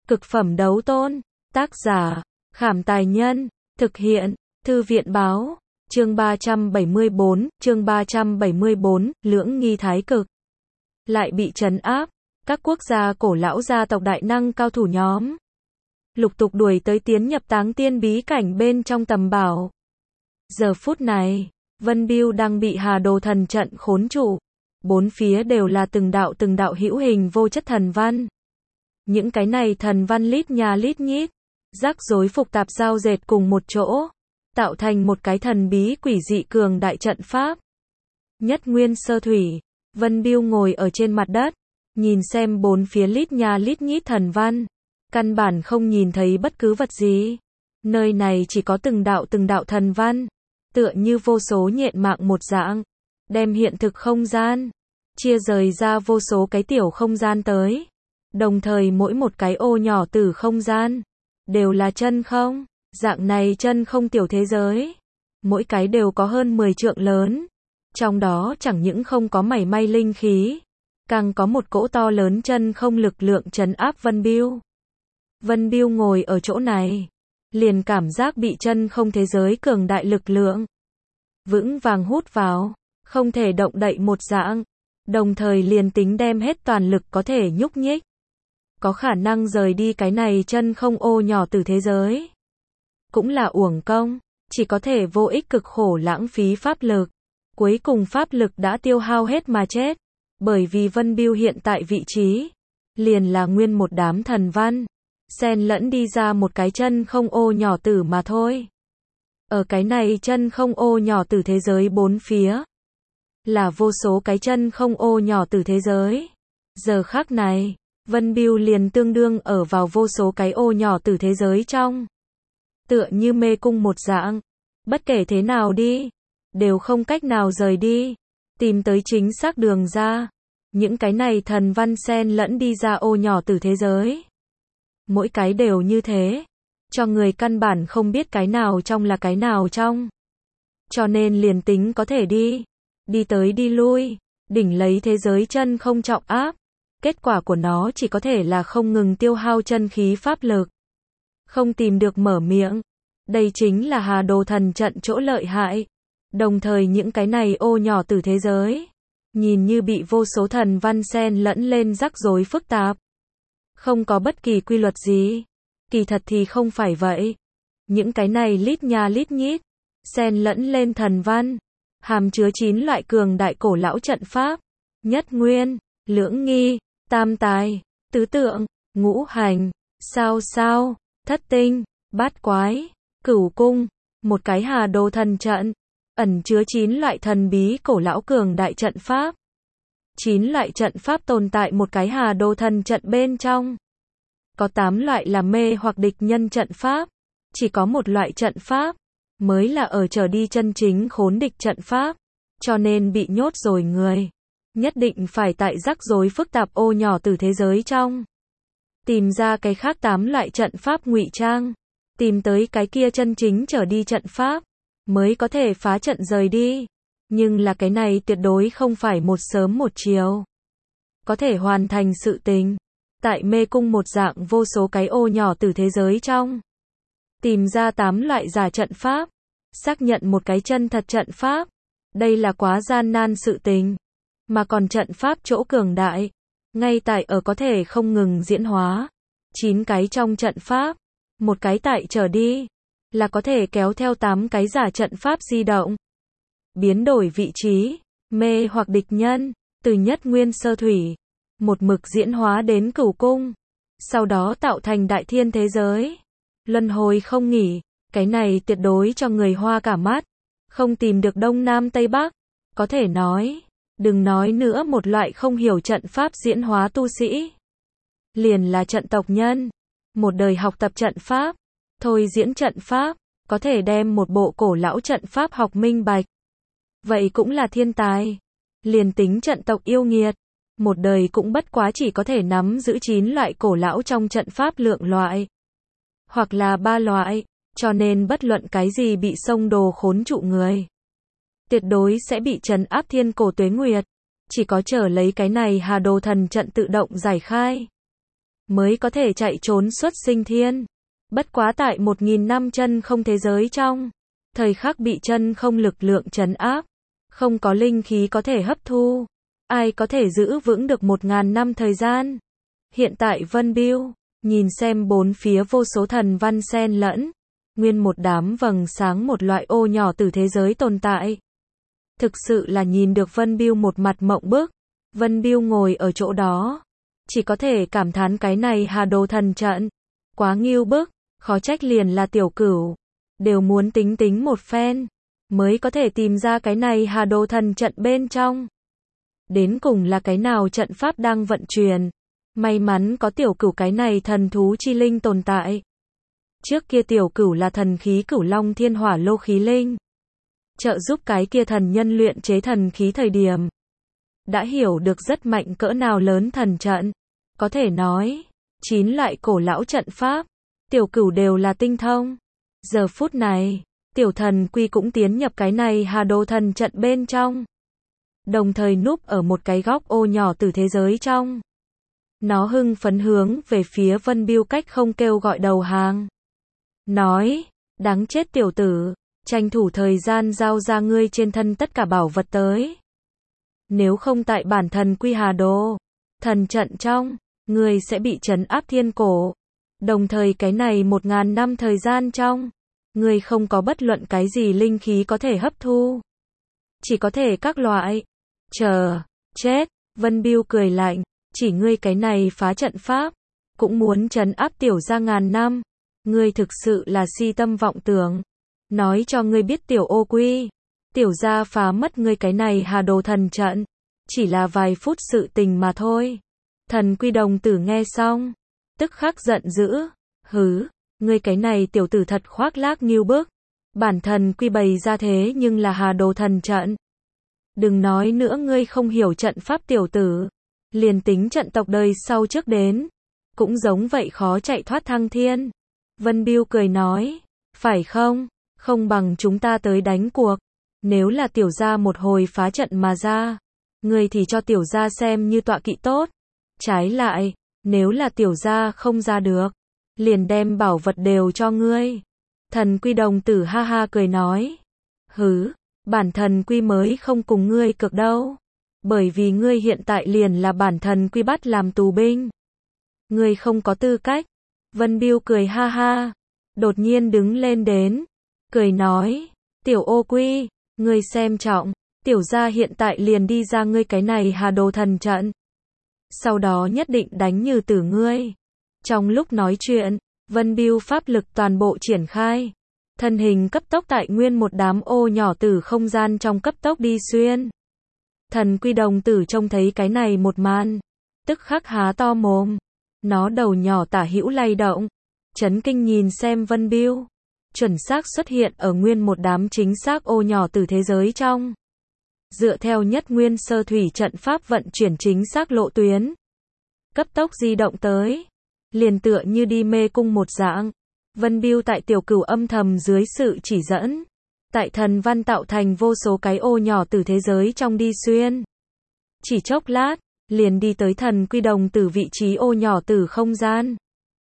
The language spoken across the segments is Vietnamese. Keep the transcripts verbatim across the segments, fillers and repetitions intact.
Cực phẩm đấu tôn. Tác giả, Khảm Tài Nhân. Thực hiện, Thư viện Báo. Chương ba trăm bảy mươi bốn, chương ba trăm bảy mươi bốn, Lưỡng nghi thái cực. Lại bị trấn áp, các quốc gia cổ lão gia tộc đại năng cao thủ nhóm lục tục đuổi tới tiến nhập táng tiên bí cảnh bên trong tầm bảo. Giờ phút này, Vân Bưu đang bị Hà Đồ thần trận khốn trụ. Bốn phía đều là từng đạo từng đạo hữu hình vô chất thần văn. Những cái này thần văn lít nhà lít nhít, rắc rối phức tạp giao dệt cùng một chỗ, tạo thành một cái thần bí quỷ dị cường đại trận pháp. Nhất nguyên sơ thủy, Vân Bưu ngồi ở trên mặt đất, nhìn xem bốn phía lít nhà lít nhít thần văn, căn bản không nhìn thấy bất cứ vật gì. Nơi này chỉ có từng đạo từng đạo thần văn, tựa như vô số nhện mạng một dạng, đem hiện thực không gian chia rời ra vô số cái tiểu không gian tới. Đồng thời mỗi một cái ô nhỏ từ không gian đều là chân không, dạng này chân không tiểu thế giới, mỗi cái đều có hơn mười trượng lớn. Trong đó chẳng những không có mảy may linh khí, càng có một cỗ to lớn chân không lực lượng trấn áp Vân Bưu. Vân Bưu ngồi ở chỗ này, liền cảm giác bị chân không thế giới cường đại lực lượng vững vàng hút vào, không thể động đậy một dạng. Đồng thời liền tính đem hết toàn lực có thể nhúc nhích, có khả năng rời đi cái này chân không ô nhỏ từ thế giới, cũng là uổng công, chỉ có thể vô ích cực khổ lãng phí pháp lực. Cuối cùng pháp lực đã tiêu hao hết mà chết, bởi vì Vân Bưu hiện tại vị trí liền là nguyên một đám thần văn xen lẫn đi ra một cái chân không ô nhỏ tử mà thôi. Ở cái này chân không ô nhỏ tử thế giới bốn phía là vô số cái chân không ô nhỏ tử thế giới. Giờ khắc này, Vân Bưu liền tương đương ở vào vô số cái ô nhỏ tử thế giới trong, tựa như mê cung một dạng, bất kể thế nào đi đều không cách nào rời đi, tìm tới chính xác đường ra. Những cái này thần văn xen lẫn đi ra ô nhỏ tử thế giới, mỗi cái đều như thế, cho người căn bản không biết cái nào trong là cái nào trong. Cho nên liền tính có thể đi, đi tới đi lui, đỉnh lấy thế giới chân không trọng áp, kết quả của nó chỉ có thể là không ngừng tiêu hao chân khí pháp lực, không tìm được mở miệng. Đây chính là Hà Đồ thần trận chỗ lợi hại. Đồng thời những cái này ô nhỏ từ thế giới, nhìn như bị vô số thần văn xen lẫn lên rắc rối phức tạp, không có bất kỳ quy luật gì. Kỳ thật thì không phải vậy. Những cái này lít nha lít nhít, xen lẫn lên thần văn, hàm chứa chín loại cường đại cổ lão trận pháp. Nhất nguyên, lưỡng nghi, tam tài, tứ tượng, ngũ hành, sao sao, thất tinh, bát quái, cửu cung. Một cái Hà Đồ thần trận ẩn chứa chín loại thần bí cổ lão cường đại trận pháp. Chín loại trận pháp tồn tại một cái Hà Đồ thần trận bên trong. Có tám loại là mê hoặc địch nhân trận pháp, chỉ có một loại trận pháp mới là ở trở đi chân chính khốn địch trận pháp. Cho nên bị nhốt rồi người nhất định phải tại rắc rối phức tạp ô nhỏ từ thế giới trong tìm ra cái khác tám loại trận pháp ngụy trang, tìm tới cái kia chân chính trở đi trận pháp mới có thể phá trận rời đi. Nhưng là cái này tuyệt đối không phải một sớm một chiều có thể hoàn thành sự tình. Tại mê cung một dạng vô số cái ô nhỏ từ thế giới trong tìm ra tám loại giả trận pháp, xác nhận một cái chân thật trận pháp, đây là quá gian nan sự tình. Mà còn trận pháp chỗ cường đại ngay tại ở có thể không ngừng diễn hóa. Chín cái trong trận pháp, một cái tại trở đi là có thể kéo theo tám cái giả trận pháp di động, biến đổi vị trí, mê hoặc địch nhân, từ nhất nguyên sơ thủy, một mực diễn hóa đến cửu cung, sau đó tạo thành đại thiên thế giới, luân hồi không nghỉ. Cái này tuyệt đối cho người hoa cả mắt, không tìm được đông nam tây bắc. Có thể nói, đừng nói nữa một loại không hiểu trận pháp diễn hóa tu sĩ, liền là trận tộc nhân, một đời học tập trận pháp, thôi diễn trận pháp, có thể đem một bộ cổ lão trận pháp học minh bạch, vậy cũng là thiên tài. Liền tính trận tộc yêu nghiệt, một đời cũng bất quá chỉ có thể nắm giữ chín loại cổ lão trong trận pháp lượng loại, hoặc là ba loại. Cho nên bất luận cái gì bị xông đồ khốn trụ người, tuyệt đối sẽ bị trấn áp thiên cổ tuế nguyệt. Chỉ có chờ lấy cái này Hà Đồ thần trận tự động giải khai, mới có thể chạy trốn xuất sinh thiên. Bất quá tại một nghìn năm chân không thế giới trong, thời khắc bị chân không lực lượng trấn áp, không có linh khí có thể hấp thu, ai có thể giữ vững được một ngàn năm thời gian. Hiện tại Vân Biêu, nhìn xem bốn phía vô số thần văn xen lẫn, nguyên một đám vầng sáng một loại ô nhỏ từ thế giới tồn tại. Thực sự là nhìn được Vân Biêu một mặt mộng bức. Vân Biêu ngồi ở chỗ đó, chỉ có thể cảm thán cái này Hà Đồ thần trận, quá nghiêu bức, khó trách liền là tiểu cửu, đều muốn tính tính một phen, mới có thể tìm ra cái này Hà Đồ thần trận bên trong. Đến cùng là cái nào trận pháp đang vận chuyển, may mắn có tiểu cửu cái này thần thú chi linh tồn tại. Trước kia tiểu cửu là thần khí Cửu Long Thiên Hỏa Lô khí linh, trợ giúp cái kia thần nhân luyện chế thần khí thời điểm, đã hiểu được rất mạnh cỡ nào lớn thần trận, có thể nói, chín loại cổ lão trận pháp, tiểu cửu đều là tinh thông. Giờ phút này, tiểu thần quy cũng tiến nhập cái này Hà Đồ thần trận bên trong, đồng thời núp ở một cái góc ô nhỏ từ thế giới trong. Nó hưng phấn hướng về phía Vân Biêu cách không kêu gọi đầu hàng. Nói, đáng chết tiểu tử, tranh thủ thời gian giao ra ngươi trên thân tất cả bảo vật tới. Nếu không tại bản thần quy Hà Đồ thần trận trong, ngươi sẽ bị trấn áp thiên cổ. Đồng thời cái này một ngàn năm thời gian trong, ngươi không có bất luận cái gì linh khí có thể hấp thu. Chỉ có thể các loại. Chờ, chết, Vân Biêu cười lạnh, chỉ ngươi cái này phá trận pháp, cũng muốn trấn áp tiểu gia ngàn năm. Ngươi thực sự là si tâm vọng tưởng. Nói cho ngươi biết tiểu ô quy, tiểu gia phá mất ngươi cái này Hà Đồ thần trận, chỉ là vài phút sự tình mà thôi. Thần quy đồng tử nghe xong, tức khắc giận dữ, hứ, ngươi cái này tiểu tử thật khoác lác nghiêu bức, bản thần quy bày ra thế nhưng là Hà Đồ thần trận. Đừng nói nữa ngươi không hiểu trận pháp tiểu tử, liền tính trận tộc đời sau trước đến, cũng giống vậy khó chạy thoát thăng thiên. Vân Biêu cười nói, phải không, không bằng chúng ta tới đánh cuộc, nếu là tiểu gia một hồi phá trận mà ra, ngươi thì cho tiểu gia xem như tọa kỵ tốt, trái lại, nếu là tiểu gia không ra được, liền đem bảo vật đều cho ngươi. Thần quy đồng tử ha ha cười nói, hứ, bản thần quy mới không cùng ngươi cược đâu, bởi vì ngươi hiện tại liền là bản thần quy bắt làm tù binh. Ngươi không có tư cách. Vân Biêu cười ha ha, đột nhiên đứng lên đến, cười nói, tiểu ô quy, ngươi xem trọng, tiểu gia hiện tại liền đi ra ngươi cái này Hà Đồ thần trận. Sau đó nhất định đánh như tử ngươi. Trong lúc nói chuyện, Vân Biêu pháp lực toàn bộ triển khai, thân hình cấp tốc tại nguyên một đám ô nhỏ từ không gian trong cấp tốc đi xuyên. Thần quy đồng tử trông thấy cái này một màn, tức khắc há to mồm, nó đầu nhỏ tả hữu lay động, chấn kinh nhìn xem Vân Biêu, chuẩn xác xuất hiện ở nguyên một đám chính xác ô nhỏ từ thế giới trong. Dựa theo nhất nguyên sơ thủy trận pháp vận chuyển chính xác lộ tuyến, cấp tốc di động tới, liền tựa như đi mê cung một dạng. Vân Biêu tại tiểu cửu âm thầm dưới sự chỉ dẫn, tại thần văn tạo thành vô số cái ô nhỏ từ thế giới trong đi xuyên. Chỉ chốc lát, liền đi tới thần quy đồng tử vị trí ô nhỏ từ không gian.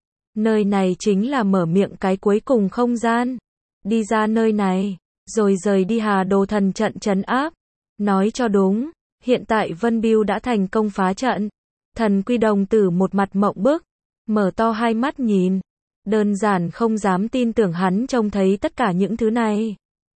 Nơi này chính là mở miệng cái cuối cùng không gian. Đi ra nơi này, rồi rời đi Hà Đồ thần trận trấn áp. Nói cho đúng, hiện tại Vân Biêu đã thành công phá trận. Thần quy đồng tử một mặt mộng bức, mở to hai mắt nhìn, đơn giản không dám tin tưởng hắn trông thấy tất cả những thứ này.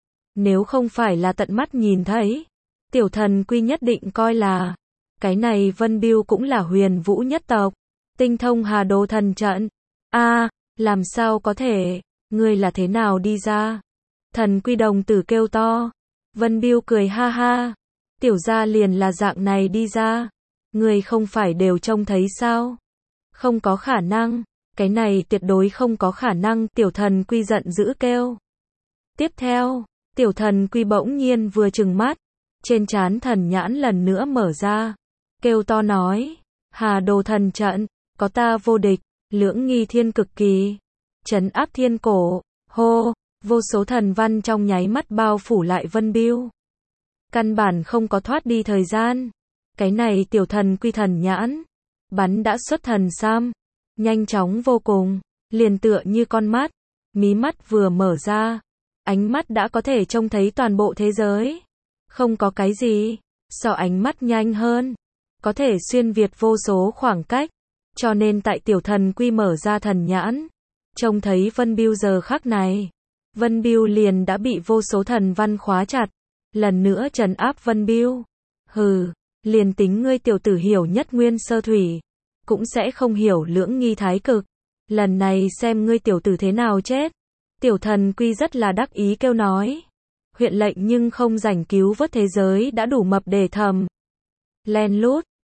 Nếu không phải là tận mắt nhìn thấy, tiểu thần quy nhất định coi là cái này Vân Biêu cũng là huyền vũ nhất tộc, tinh thông Hà Đồ thần trận. A, à, làm sao có thể, ngươi là thế nào đi ra? Thần quy đồng tử kêu to. Vân Biêu cười ha ha, tiểu gia liền là dạng này đi ra, ngươi không phải đều trông thấy sao? Không có khả năng, cái này tuyệt đối không có khả năng, tiểu thần quy giận dữ kêu. Tiếp theo, tiểu thần quy bỗng nhiên vừa trừng mắt, trên trán thần nhãn lần nữa mở ra, kêu to nói, Hà Đồ thần trận, có ta vô địch, lưỡng nghi thiên cực kỳ, trấn áp thiên cổ, hô, vô số thần văn trong nháy mắt bao phủ lại Vân Biêu. Căn bản không có thoát đi thời gian, cái này tiểu thần quy thần nhãn, bắn đã xuất thần sam, nhanh chóng vô cùng, liền tựa như con mắt, mí mắt vừa mở ra, ánh mắt đã có thể trông thấy toàn bộ thế giới. Không có cái gì, so ánh mắt nhanh hơn, có thể xuyên việt vô số khoảng cách, cho nên tại tiểu thần quy mở ra thần nhãn, trông thấy Vân Bưu giờ khắc này, Vân Bưu liền đã bị vô số thần văn khóa chặt, lần nữa trấn áp Vân Bưu. Hừ, liền tính ngươi tiểu tử hiểu nhất nguyên sơ thủy, cũng sẽ không hiểu lưỡng nghi thái cực, lần này xem ngươi tiểu tử thế nào chết. Tiểu thần quy rất là đắc ý kêu nói, huyện lệnh nhưng không rảnh cứu vớt thế giới đã đủ mập để thầm. Len lút,